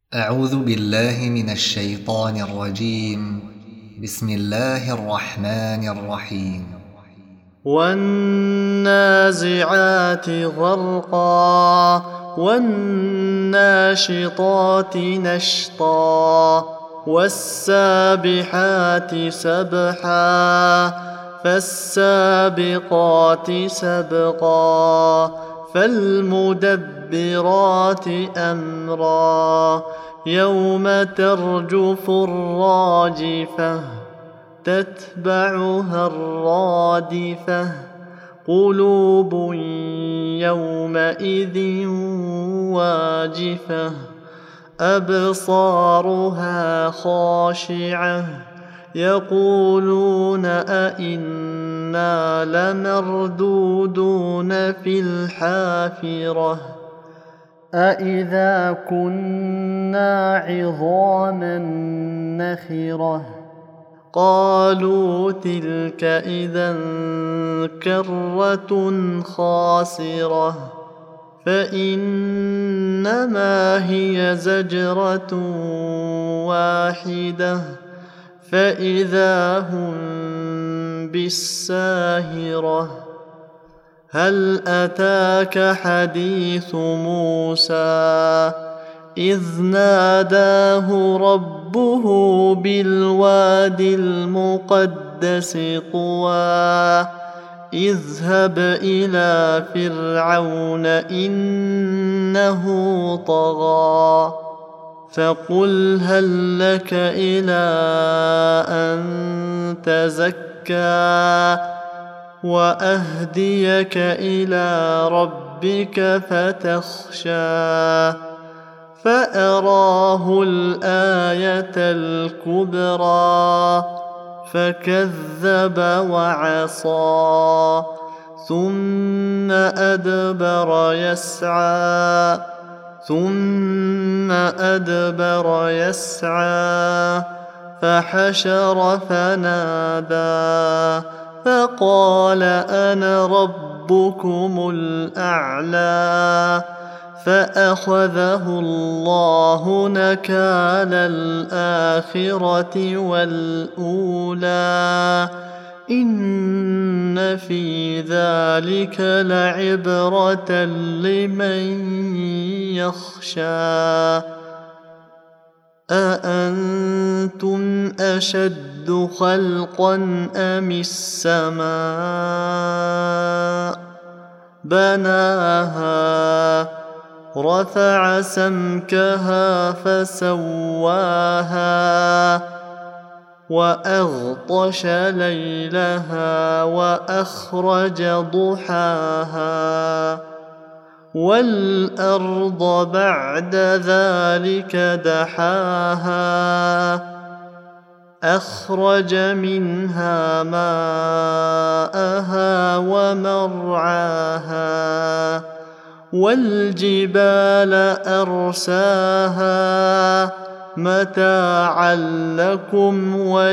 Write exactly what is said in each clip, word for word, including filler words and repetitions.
أعوذ بالله من الشيطان الرجيم. بسم الله الرحمن الرحيم. والنازعات غرقا والناشطات نشطا والسابحات سبحا فالسابقات سبقا فالمدبرات أمرا يوم ترجف الراجفة تتبعها الرادفة قلوب يومئذ واجفة أبصارها خاشعة يقولون أئنا لمردودون في الحافرة أئذا كنا عظاما نخرة قالوا تلك إذا كرة خاسرة فإنما هي زجرة واحدة فإذا هم بالساهرة هل أتاك حديث موسى إذ ناداه ربه بالواد المقدس طوى اذهب إلى فرعون إنه طغى فقل هل لك إلى أن تزكى وأهديك إلى ربك فتخشى فأراه الآية الكبرى فكذب وعصى ثم أدبر يسعى ثم أدبر يسعى فحشر فنادى فقال أنا ربكم الأعلى فأخذه الله نكال الآخرة والأولى إن في ذلك لعبرة لمن يخشى أأنتم أشد خلقا أم السماء بناها رفع سمكها فسواها وأغطش ليلها وأخرج ضحاها والأرض بعد ذلك دحاها أخرج منها ماءها ومرعاها والجبال أرساها متاعا لكم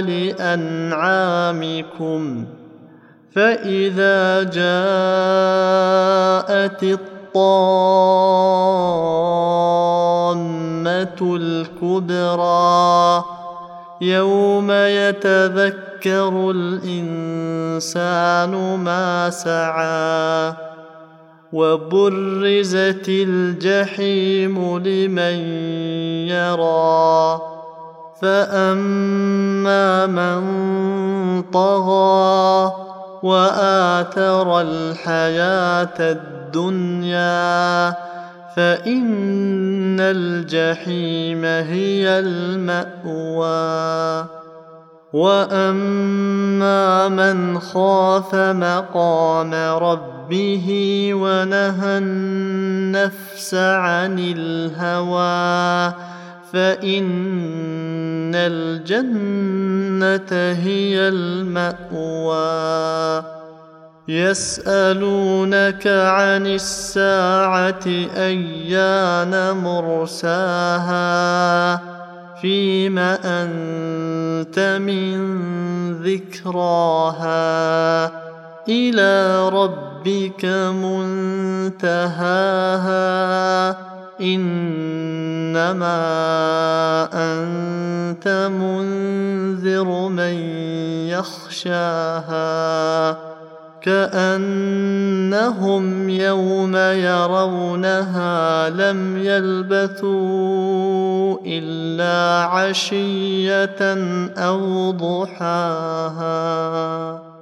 ولأنعامكم فإذا جاءت الطامة الكبرى يوم يتذكر الإنسان ما سعى وبرزت الجحيم لمن يرى فأما من طغى وآثر الحياة الدنيا فإن الجحيم هي المأوى وأما من خاف مقام ربه ونهى النفس عن الهوى فإن الجنة هي المأوى يسألونك عن الساعة أيان مرساها فيم أنت من ذكراها إلى ربك منتهاها إن إنما أنت منذر من يخشاها كأنهم يوم يرونها لم يلبثوا إلا عشية أو ضحاها.